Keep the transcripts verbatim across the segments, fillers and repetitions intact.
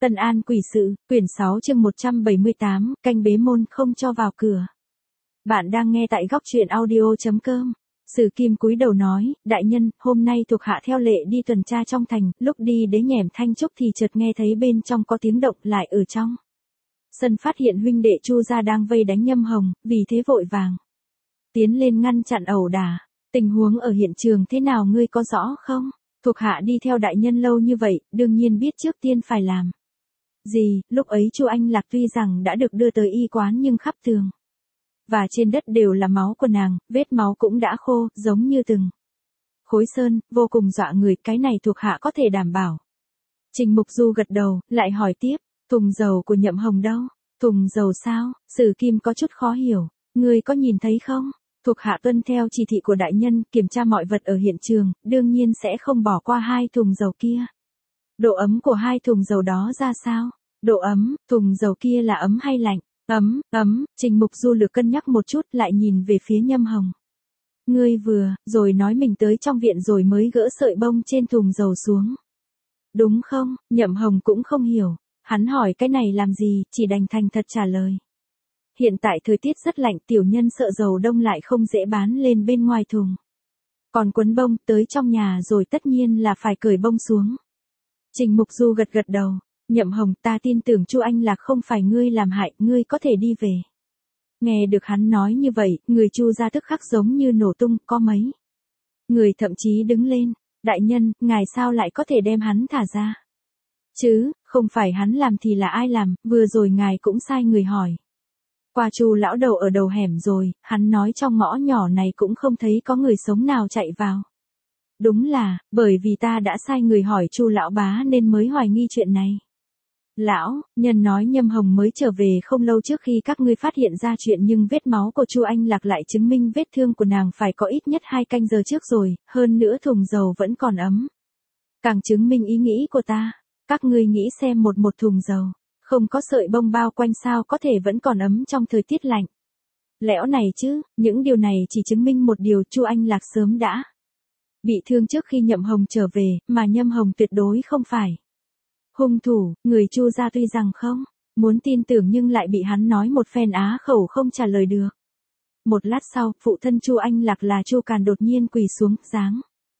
Tân An quỷ sự, quyển sáu chương một trăm bảy mươi tám, canh bế môn không cho vào cửa. Bạn đang nghe tại góc truyện audio chấm com. Sử Kim cúi đầu nói, đại nhân, hôm nay thuộc hạ theo lệ đi tuần tra trong thành, lúc đi đến nhẻm Thanh Trúc thì chợt nghe thấy bên trong có tiếng động, lại ở trong sân phát hiện huynh đệ Chu gia đang vây đánh Nhâm Hồng, vì thế vội vàng tiến lên ngăn chặn ẩu đả. Tình huống ở hiện trường thế nào ngươi có rõ không? Thuộc hạ đi theo đại nhân lâu như vậy, đương nhiên biết trước tiên phải làm gì. Lúc ấy Chu Anh Lạc tuy rằng đã được đưa tới y quán nhưng khắp tường và trên đất đều là máu của nàng, vết máu cũng đã khô, giống như từng khối sơn, vô cùng dọa người, cái này thuộc hạ có thể đảm bảo. Trình Mục Du gật đầu, lại hỏi tiếp, thùng dầu của Nhậm Hồng đâu? Thùng dầu sao? Sử Kim có chút khó hiểu, ngươi có nhìn thấy không? Thuộc hạ tuân theo chỉ thị của đại nhân, kiểm tra mọi vật ở hiện trường, đương nhiên sẽ không bỏ qua hai thùng dầu kia. Độ ấm của hai thùng dầu đó ra sao? Độ ấm, thùng dầu kia là ấm hay lạnh? Ấm, ấm, Trình Mục Du lược cân nhắc một chút, lại nhìn về phía Nhâm Hồng. Ngươi vừa, rồi nói mình tới trong viện rồi mới gỡ sợi bông trên thùng dầu xuống. Đúng không? Nhậm Hồng cũng không hiểu, hắn hỏi cái này làm gì, chỉ đành thành thật trả lời. Hiện tại thời tiết rất lạnh, tiểu nhân sợ dầu đông lại không dễ bán lên bên ngoài thùng. Còn quấn bông, tới trong nhà rồi tất nhiên là phải cởi bông xuống. Trình Mục Du gật gật đầu, Nhậm Hồng, ta tin tưởng Chu Anh Lạc không phải ngươi làm hại, ngươi có thể đi về. Nghe được hắn nói như vậy, người Chu gia tức khắc giống như nổ tung, có mấy người thậm chí đứng lên, đại nhân, ngài sao lại có thể đem hắn thả ra? Chứ, không phải hắn làm thì là ai làm, vừa rồi ngài cũng sai người hỏi. Qua Chu lão đầu ở đầu hẻm rồi, hắn nói trong ngõ nhỏ này cũng không thấy có người sống nào chạy vào. Đúng là, bởi vì ta đã sai người hỏi Chu lão bá nên mới hoài nghi chuyện này. Lão, nhân nói Nhâm Hồng mới trở về không lâu trước khi các ngươi phát hiện ra chuyện, nhưng vết máu của Chu Anh Lạc lại chứng minh vết thương của nàng phải có ít nhất hai canh giờ trước rồi, hơn nữa thùng dầu vẫn còn ấm. Càng chứng minh ý nghĩ của ta, các ngươi nghĩ xem, một một thùng dầu, không có sợi bông bao quanh sao có thể vẫn còn ấm trong thời tiết lạnh. Lẽo này chứ, những điều này chỉ chứng minh một điều, Chu Anh Lạc sớm đã bị thương trước khi Nhậm Hồng trở về, mà Nhâm Hồng tuyệt đối không phải hung thủ. Người Chu gia tuy rằng không muốn tin tưởng nhưng lại bị hắn nói một phen á khẩu không trả lời được. Một lát sau, phụ thân Chu Anh Lạc là Chu Càn đột nhiên quỳ xuống, dáng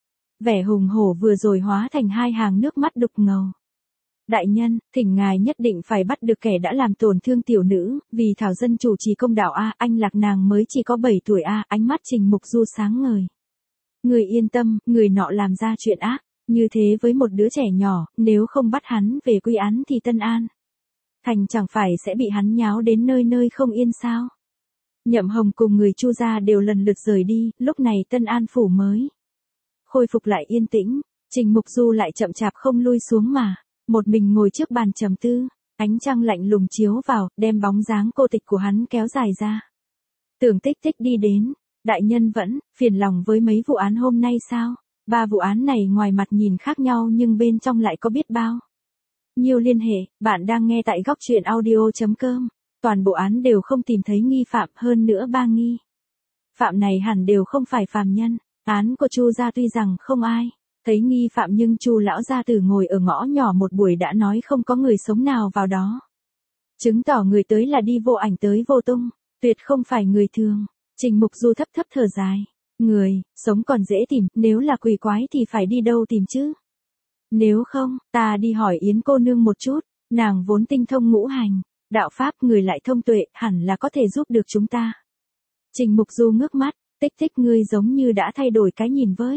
vẻ hùng hổ vừa rồi hóa thành hai hàng nước mắt đục ngầu. Đại nhân, thỉnh ngài nhất định phải bắt được kẻ đã làm tổn thương tiểu nữ, vì thảo dân chủ trì công đạo a. Anh Lạc nàng mới chỉ có bảy tuổi a. Ánh mắt Trình Mục Du sáng ngời. Người yên tâm, người nọ làm ra chuyện ác như thế với một đứa trẻ nhỏ, nếu không bắt hắn về quy án thì Tân An thành chẳng phải sẽ bị hắn nháo đến nơi nơi không yên sao? Nhậm Hồng cùng người Chu gia đều lần lượt rời đi, lúc này Tân An phủ mới khôi phục lại yên tĩnh. Trình Mục Du lại chậm chạp không lui xuống mà một mình ngồi trước bàn trầm tư, ánh trăng lạnh lùng chiếu vào, đem bóng dáng cô tịch của hắn kéo dài ra. Tưởng Tích Tích đi đến, đại nhân vẫn phiền lòng với mấy vụ án hôm nay sao? Ba vụ án này ngoài mặt nhìn khác nhau nhưng bên trong lại có biết bao nhiều liên hệ. Bạn đang nghe tại góc truyện audio chấm com. Toàn bộ án đều không tìm thấy nghi phạm, hơn nữa ba nghi phạm này hẳn đều không phải phàm nhân. Án của Chu gia tuy rằng không ai thấy nghi phạm nhưng Chu lão gia tử ngồi ở ngõ nhỏ một buổi đã nói không có người sống nào vào đó, chứng tỏ người tới là đi vô ảnh tới vô tung, tuyệt không phải người thường. Trình Mục Du thấp thấp thở dài, người sống còn dễ tìm, nếu là quỷ quái thì phải đi đâu tìm chứ? Nếu không, ta đi hỏi Yến cô nương một chút, nàng vốn tinh thông ngũ hành đạo pháp, người lại thông tuệ, hẳn là có thể giúp được chúng ta. Trình Mục Du ngước mắt, Tích Tích, ngươi giống như đã thay đổi cái nhìn với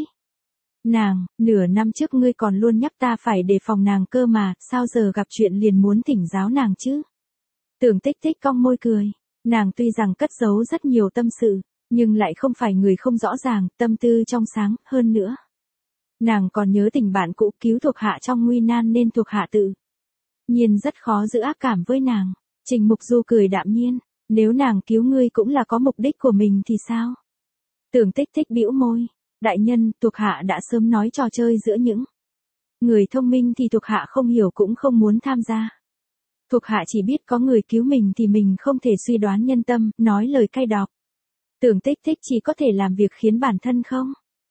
nàng, nửa năm trước ngươi còn luôn nhắc ta phải đề phòng nàng cơ mà, sao giờ gặp chuyện liền muốn thỉnh giáo nàng chứ? Tưởng Tích Tích cong môi cười, nàng tuy rằng cất giấu rất nhiều tâm sự, nhưng lại không phải người không rõ ràng, tâm tư trong sáng, hơn nữa nàng còn nhớ tình bạn cũ cứu thuộc hạ trong nguy nan nên thuộc hạ tự nhiên rất khó giữ ác cảm với nàng. Trình Mục Du cười đạm nhiên, nếu nàng cứu ngươi cũng là có mục đích của mình thì sao? Tưởng Tích Tích bĩu môi, đại nhân, thuộc hạ đã sớm nói trò chơi giữa những người thông minh thì thuộc hạ không hiểu cũng không muốn tham gia. Thuộc hạ chỉ biết có người cứu mình thì mình không thể suy đoán nhân tâm, nói lời cay độc. Tưởng Tích Tích chỉ có thể làm việc khiến bản thân không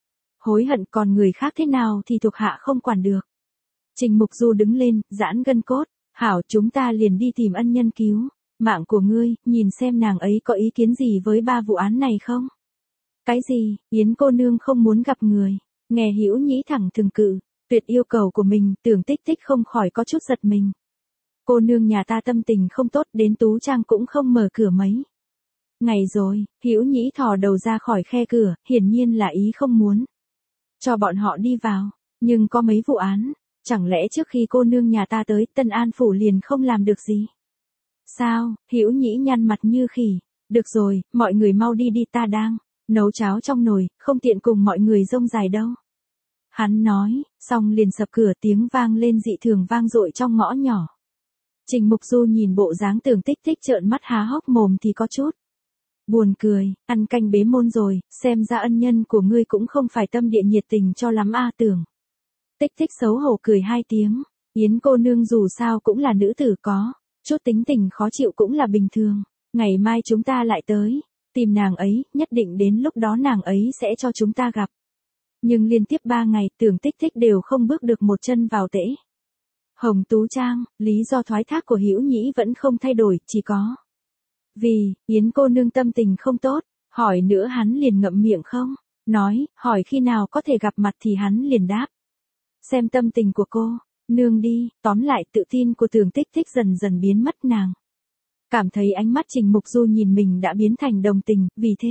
hối hận, còn người khác thế nào thì thuộc hạ không quản được. Trình Mục Du đứng lên, giãn gân cốt, Hảo, chúng ta liền đi tìm ân nhân cứu mạng của ngươi, nhìn xem nàng ấy có ý kiến gì với ba vụ án này không? Cái gì? Yến cô nương không muốn gặp người. Nghe Hữu Nhĩ thẳng thừng cự tuyệt yêu cầu của mình, Tưởng Tích Tích không khỏi có chút giật mình. Cô nương nhà ta tâm tình không tốt, đến Tú Trang cũng không mở cửa mấy ngày rồi. Hữu Nhĩ thò đầu ra khỏi khe cửa, hiển nhiên là ý không muốn cho bọn họ đi vào. Nhưng có mấy vụ án, chẳng lẽ trước khi cô nương nhà ta tới, Tân An phủ liền không làm được gì? Sao? Hữu Nhĩ nhăn mặt như khỉ. Được rồi, mọi người mau đi đi, ta đang nấu cháo trong nồi, không tiện cùng mọi người rông dài đâu. Hắn nói, xong liền sập cửa, tiếng vang lên dị thường vang dội trong ngõ nhỏ. Trình Mục Du nhìn bộ dáng Tưởng Tích Tích trợn mắt há hốc mồm thì có chút buồn cười. Ăn canh bế môn rồi, xem ra ân nhân của ngươi cũng không phải tâm địa nhiệt tình cho lắm a. Tưởng Tích Tích xấu hổ cười hai tiếng. Yến cô nương dù sao cũng là nữ tử, có chút tính tình khó chịu cũng là bình thường. Ngày mai chúng ta lại tới tìm nàng ấy, nhất định đến lúc đó nàng ấy sẽ cho chúng ta gặp. Nhưng liên tiếp ba ngày, Tưởng Tích Tích đều không bước được một chân vào tễ Hồng Tú Trang. Lý do thoái thác của Hữu Nhĩ vẫn không thay đổi, chỉ có vì Yến cô nương tâm tình không tốt. Hỏi nữa hắn liền ngậm miệng không nói, hỏi khi nào có thể gặp mặt thì hắn liền đáp xem tâm tình của cô nương đi. Tóm lại, tự tin của Tưởng Tích Tích dần dần biến mất. Nàng cảm thấy ánh mắt Trình Mục Du nhìn mình đã biến thành đồng tình, vì thế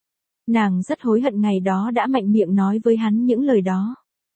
nàng rất hối hận ngày đó đã mạnh miệng nói với hắn những lời đó.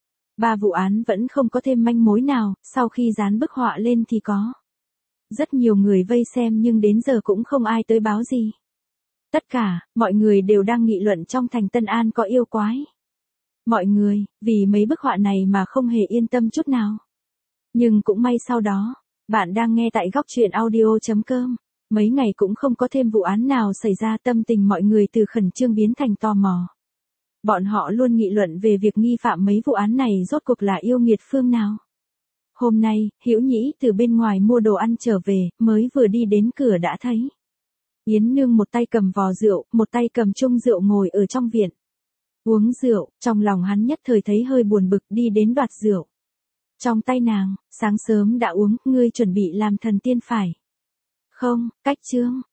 Ba vụ án vẫn không có thêm manh mối nào, sau khi dán bức họa lên thì có rất nhiều người vây xem, nhưng đến giờ cũng không ai tới báo gì. Tất cả mọi người đều đang nghị luận trong thành Tân An có yêu quái. Mọi người vì mấy bức họa này mà không hề yên tâm chút nào. Nhưng cũng may sau đó, bạn đang nghe tại góc truyện audio chấm com. Mấy ngày cũng không có thêm vụ án nào xảy ra, tâm tình mọi người từ khẩn trương biến thành tò mò. Bọn họ luôn nghị luận về việc nghi phạm mấy vụ án này rốt cuộc là yêu nghiệt phương nào. Hôm nay, Hữu Nhĩ từ bên ngoài mua đồ ăn trở về, mới vừa đi đến cửa đã thấy Yến nương một tay cầm vò rượu, một tay cầm chung rượu ngồi ở trong viện uống rượu. Trong lòng hắn nhất thời thấy hơi buồn bực, đi đến đoạt rượu trong tay nàng. Sáng sớm đã uống, ngươi chuẩn bị làm thần tiên phải không? Cách chương